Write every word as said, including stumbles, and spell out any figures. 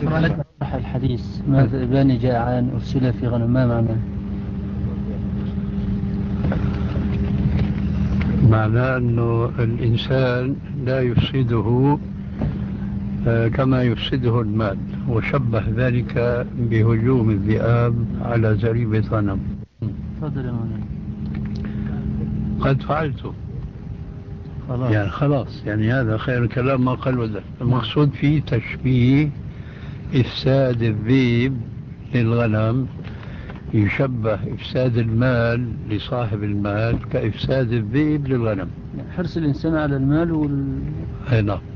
صح الحديث ما ذئبان جائعان أرسل في غنم، ما معناه؟ معناه أنه الإنسان لا يفسده كما يفسده المال، وشبه ذلك بهجوم الذئاب على زريبة غنم. تفضل يا مولانا. قد فعلته خلاص. يعني خلاص، يعني هذا خير الكلام ما قال وزل. المقصود فيه تشبيه إفساد الذئب للغنم، يشبه إفساد المال لصاحب المال كإفساد الذئب للغنم. حرص الإنسان على المال وال... أي نعم.